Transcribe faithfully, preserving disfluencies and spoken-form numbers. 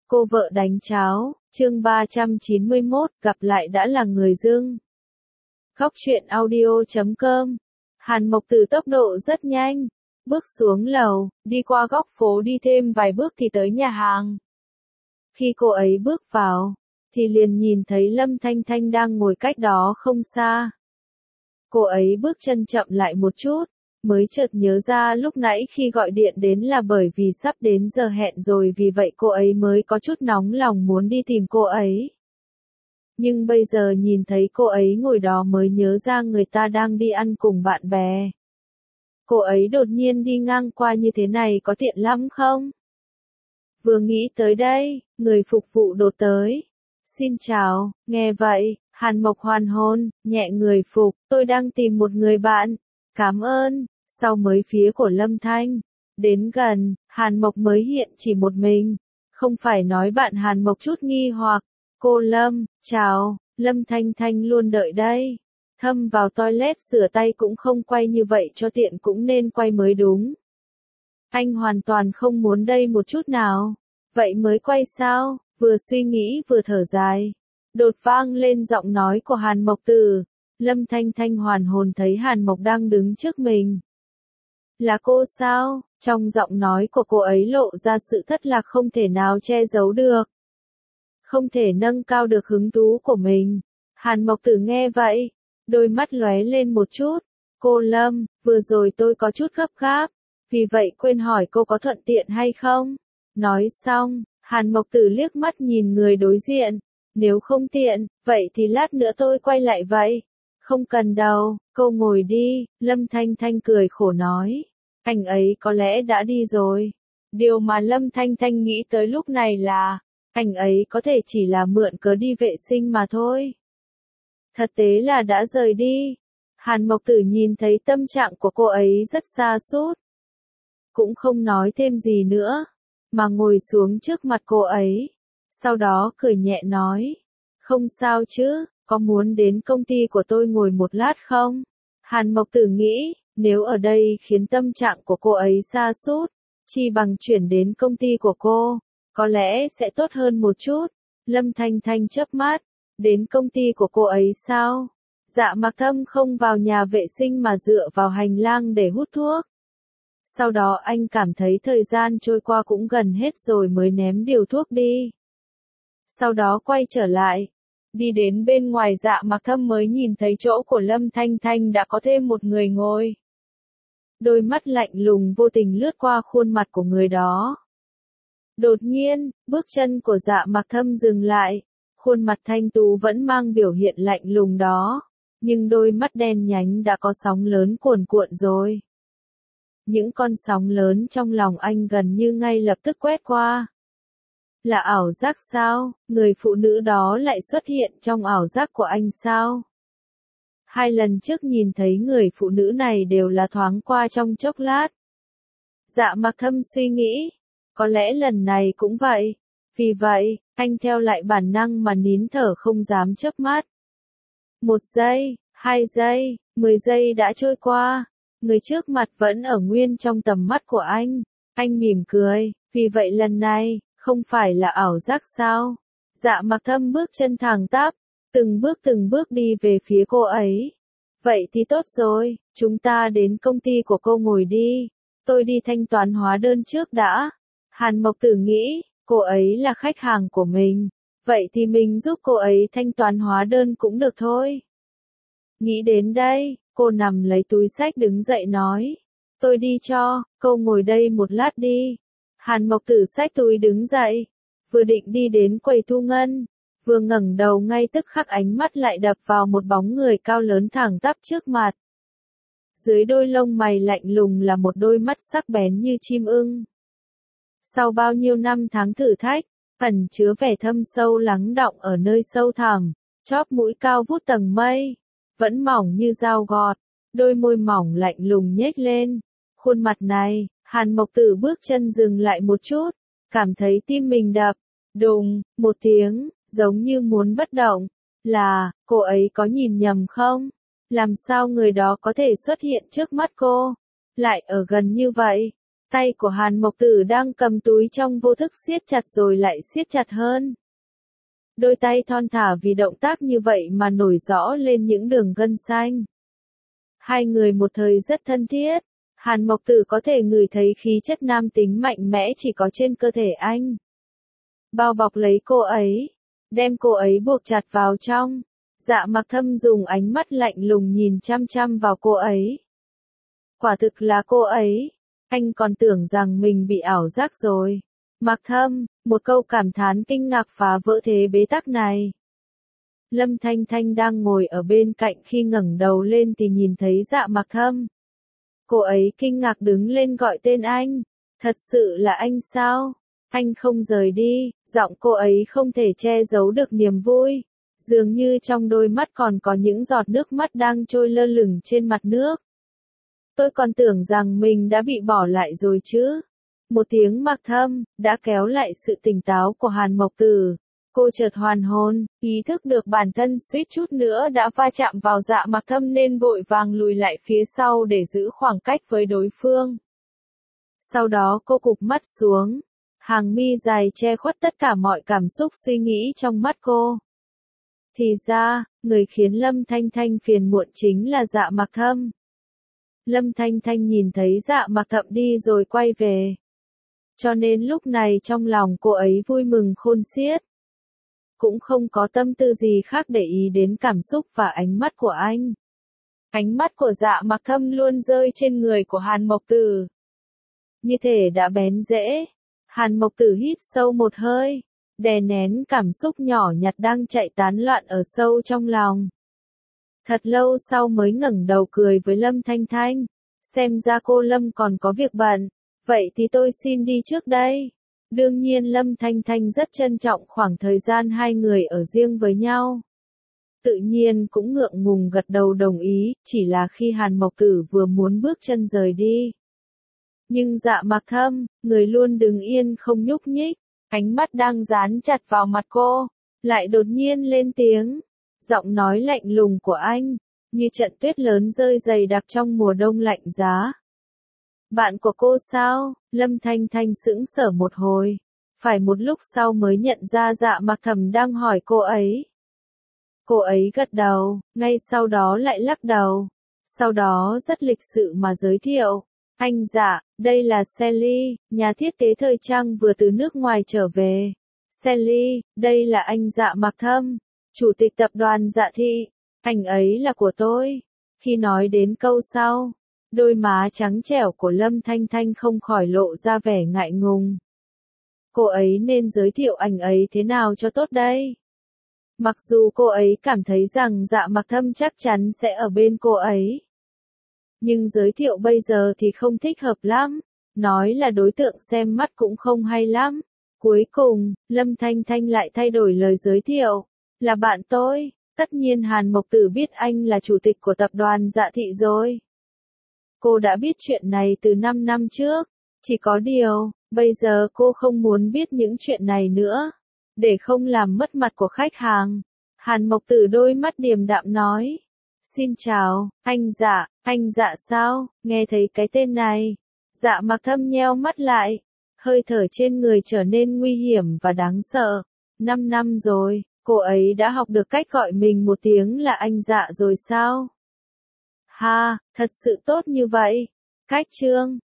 Cô vợ đánh cháo, chương ba trăm chín mươi mốt, gặp lại đã là người dưng. Góc truyện audio chấm com. Hàn Mộc Tử tốc độ rất nhanh, bước xuống lầu, đi qua góc phố đi thêm vài bước thì tới nhà hàng. Khi cô ấy bước vào, thì liền nhìn thấy Lâm Thanh Thanh đang ngồi cách đó không xa. Cô ấy bước chân chậm lại một chút, mới chợt nhớ ra lúc nãy khi gọi điện đến là bởi vì sắp đến giờ hẹn rồi, vì vậy cô ấy mới có chút nóng lòng muốn đi tìm cô ấy. Nhưng bây giờ nhìn thấy cô ấy ngồi đó mới nhớ ra người ta đang đi ăn cùng bạn bè. Cô ấy đột nhiên đi ngang qua như thế này có tiện lắm không? Vừa nghĩ tới đây, người phục vụ đột tới. Xin chào, nghe vậy, Hàn Mộc hoàn hồn, nhẹ người phục, tôi đang tìm một người bạn. Cảm ơn. Sau mới phía của Lâm Thanh. Đến gần, Hàn Mộc mới hiện chỉ một mình. Không phải nói bạn Hàn Mộc chút nghi hoặc. Cô Lâm, chào, Lâm Thanh Thanh luôn đợi đây. Thâm vào toilet rửa tay cũng không quay như vậy cho tiện, cũng nên quay mới đúng. Anh hoàn toàn không muốn đây một chút nào. Vậy mới quay sao? Vừa suy nghĩ vừa thở dài. Đột vang lên giọng nói của Hàn Mộc Tử. Lâm Thanh Thanh hoàn hồn thấy Hàn Mộc đang đứng trước mình. Là cô sao? Trong giọng nói của cô ấy lộ ra sự thất lạc không thể nào che giấu được. Không thể nâng cao được hứng thú của mình. Hàn Mộc Tử nghe vậy, đôi mắt lóe lên một chút. Cô Lâm, vừa rồi tôi có chút gấp gáp, vì vậy quên hỏi cô có thuận tiện hay không? Nói xong, Hàn Mộc Tử liếc mắt nhìn người đối diện. Nếu không tiện, vậy thì lát nữa tôi quay lại vậy. Không cần đâu, cô ngồi đi, Lâm Thanh Thanh cười khổ nói. Anh ấy có lẽ đã đi rồi. Điều mà Lâm Thanh Thanh nghĩ tới lúc này là, anh ấy có thể chỉ là mượn cớ đi vệ sinh mà thôi. Thật tế là đã rời đi. Hàn Mộc Tử nhìn thấy tâm trạng của cô ấy rất sa sút. Cũng không nói thêm gì nữa, mà ngồi xuống trước mặt cô ấy. Sau đó cười nhẹ nói. Không sao chứ, có muốn đến công ty của tôi ngồi một lát không? Hàn Mộc Tử nghĩ, nếu ở đây khiến tâm trạng của cô ấy sa sút, chi bằng chuyển đến công ty của cô, có lẽ sẽ tốt hơn một chút. Lâm Thanh Thanh chớp mắt, đến công ty của cô ấy sao? Dạ Mặc Thâm không vào nhà vệ sinh mà dựa vào hành lang để hút thuốc. Sau đó anh cảm thấy thời gian trôi qua cũng gần hết rồi mới ném điều thuốc đi. Sau đó quay trở lại. Đi đến bên ngoài Dạ Mặc Thâm mới nhìn thấy chỗ của Lâm Thanh Thanh đã có thêm một người ngồi. Đôi mắt lạnh lùng vô tình lướt qua khuôn mặt của người đó. Đột nhiên, bước chân của Dạ Mặc Thâm dừng lại. Khuôn mặt thanh tú vẫn mang biểu hiện lạnh lùng đó. Nhưng đôi mắt đen nhánh đã có sóng lớn cuồn cuộn rồi. Những con sóng lớn trong lòng anh gần như ngay lập tức quét qua. Là ảo giác sao? Người phụ nữ đó lại xuất hiện trong ảo giác của anh sao? Hai lần trước nhìn thấy người phụ nữ này đều là thoáng qua trong chốc lát. Dạ Mặc Thâm suy nghĩ, có lẽ lần này cũng vậy. Vì vậy, anh theo lại bản năng mà nín thở không dám chớp mắt. Một giây, hai giây, mười giây đã trôi qua. Người trước mặt vẫn ở nguyên trong tầm mắt của anh. Anh mỉm cười, vì vậy lần này, không phải là ảo giác sao? Dạ Mặc Thâm bước chân thẳng tắp, từng bước từng bước đi về phía cô ấy. Vậy thì tốt rồi, chúng ta đến công ty của cô ngồi đi. Tôi đi thanh toán hóa đơn trước đã. Hàn Mộc Tử nghĩ, cô ấy là khách hàng của mình. Vậy thì mình giúp cô ấy thanh toán hóa đơn cũng được thôi. Nghĩ đến đây, cô nằm lấy túi xách đứng dậy nói. Tôi đi cho, cô ngồi đây một lát đi. Hàn Mộc Tử xách túi đứng dậy. Vừa định đi đến quầy thu ngân. Vừa ngẩng đầu ngay tức khắc ánh mắt lại đập vào một bóng người cao lớn thẳng tắp trước mặt. Dưới đôi lông mày lạnh lùng là một đôi mắt sắc bén như chim ưng. Sau bao nhiêu năm tháng thử thách, ẩn chứa vẻ thâm sâu lắng đọng ở nơi sâu thẳm, chóp mũi cao vút tầng mây, vẫn mỏng như dao gọt, đôi môi mỏng lạnh lùng nhếch lên. Khuôn mặt này, Hàn Mộc Tử bước chân dừng lại một chút, cảm thấy tim mình đập, đùng, một tiếng, giống như muốn bất động. Là, cô ấy có nhìn nhầm không? Làm sao người đó có thể xuất hiện trước mắt cô? Lại ở gần như vậy? Tay của Hàn Mộc Tử đang cầm túi trong vô thức siết chặt rồi lại siết chặt hơn. Đôi tay thon thả vì động tác như vậy mà nổi rõ lên những đường gân xanh. Hai người một thời rất thân thiết. Hàn Mộc Tử có thể ngửi thấy khí chất nam tính mạnh mẽ chỉ có trên cơ thể anh. Bao bọc lấy cô ấy, đem cô ấy buộc chặt vào trong. Dạ Mặc Thâm dùng ánh mắt lạnh lùng nhìn chăm chăm vào cô ấy. Quả thực là cô ấy. Anh còn tưởng rằng mình bị ảo giác rồi. Mặc Thâm, một câu cảm thán kinh ngạc phá vỡ thế bế tắc này. Lâm Thanh Thanh đang ngồi ở bên cạnh, khi ngẩng đầu lên thì nhìn thấy Dạ Mặc Thâm. Cô ấy kinh ngạc đứng lên gọi tên anh. Thật sự là anh sao? Anh không rời đi, giọng cô ấy không thể che giấu được niềm vui. Dường như trong đôi mắt còn có những giọt nước mắt đang trôi lơ lửng trên mặt nước. Tôi còn tưởng rằng mình đã bị bỏ lại rồi chứ. Một tiếng Mặc Thâm đã kéo lại sự tỉnh táo của Hàn Mộc Tử. Cô chợt hoàn hồn, ý thức được bản thân suýt chút nữa đã va chạm vào Dạ Mặc Thâm nên vội vàng lùi lại phía sau để giữ khoảng cách với đối phương. Sau đó cô cụp mắt xuống, hàng mi dài che khuất tất cả mọi cảm xúc suy nghĩ trong mắt cô. Thì ra, người khiến Lâm Thanh Thanh phiền muộn chính là Dạ Mặc Thâm. Lâm Thanh Thanh nhìn thấy Dạ Mặc Thâm đi rồi quay về. Cho nên lúc này trong lòng cô ấy vui mừng khôn xiết. Cũng không có tâm tư gì khác để ý đến cảm xúc và ánh mắt của anh. Ánh mắt của Dạ Mặc Thâm luôn rơi trên người của Hàn Mộc Tử. Như thể đã bén rễ. Hàn Mộc Tử hít sâu một hơi, đè nén cảm xúc nhỏ nhặt đang chạy tán loạn ở sâu trong lòng. Thật lâu sau mới ngẩng đầu cười với Lâm Thanh Thanh. Xem ra cô Lâm còn có việc bận. Vậy thì tôi xin đi trước đây. Đương nhiên Lâm Thanh Thanh rất trân trọng khoảng thời gian hai người ở riêng với nhau. Tự nhiên cũng ngượng ngùng gật đầu đồng ý, chỉ là khi Hàn Mộc Tử vừa muốn bước chân rời đi. Nhưng Dạ Mặc Thâm, người luôn đứng yên không nhúc nhích, ánh mắt đang dán chặt vào mặt cô, lại đột nhiên lên tiếng. Giọng nói lạnh lùng của anh, như trận tuyết lớn rơi dày đặc trong mùa đông lạnh giá. Bạn của cô sao? Lâm Thanh Thanh sững sờ một hồi. Phải một lúc sau mới nhận ra Dạ Mặc Thâm đang hỏi cô ấy. Cô ấy gật đầu, ngay sau đó lại lắc đầu. Sau đó rất lịch sự mà giới thiệu. Anh Dạ, đây là Sally, nhà thiết kế thời trang vừa từ nước ngoài trở về. Sally, đây là anh Dạ Mặc Thâm, chủ tịch tập đoàn Dạ Thị. Anh ấy là của tôi. Khi nói đến câu sau, đôi má trắng trẻo của Lâm Thanh Thanh không khỏi lộ ra vẻ ngại ngùng. Cô ấy nên giới thiệu anh ấy thế nào cho tốt đây? Mặc dù cô ấy cảm thấy rằng Dạ Mặc Thâm chắc chắn sẽ ở bên cô ấy. Nhưng giới thiệu bây giờ thì không thích hợp lắm. Nói là đối tượng xem mắt cũng không hay lắm. Cuối cùng, Lâm Thanh Thanh lại thay đổi lời giới thiệu. Là bạn tôi. Tất nhiên Hàn Mộc Tử biết anh là chủ tịch của tập đoàn Dạ Thị rồi. Cô đã biết chuyện này từ năm năm trước. Chỉ có điều, bây giờ cô không muốn biết những chuyện này nữa. Để không làm mất mặt của khách hàng. Hàn Mộc Tử đôi mắt điềm đạm nói. Xin chào, anh Dạ, anh Dạ sao? Nghe thấy cái tên này. Dạ Mặc Thâm nheo mắt lại. Hơi thở trên người trở nên nguy hiểm và đáng sợ. Năm năm rồi, cô ấy đã học được cách gọi mình một tiếng là anh Dạ rồi sao? Ha, thật sự tốt như vậy. Cách chương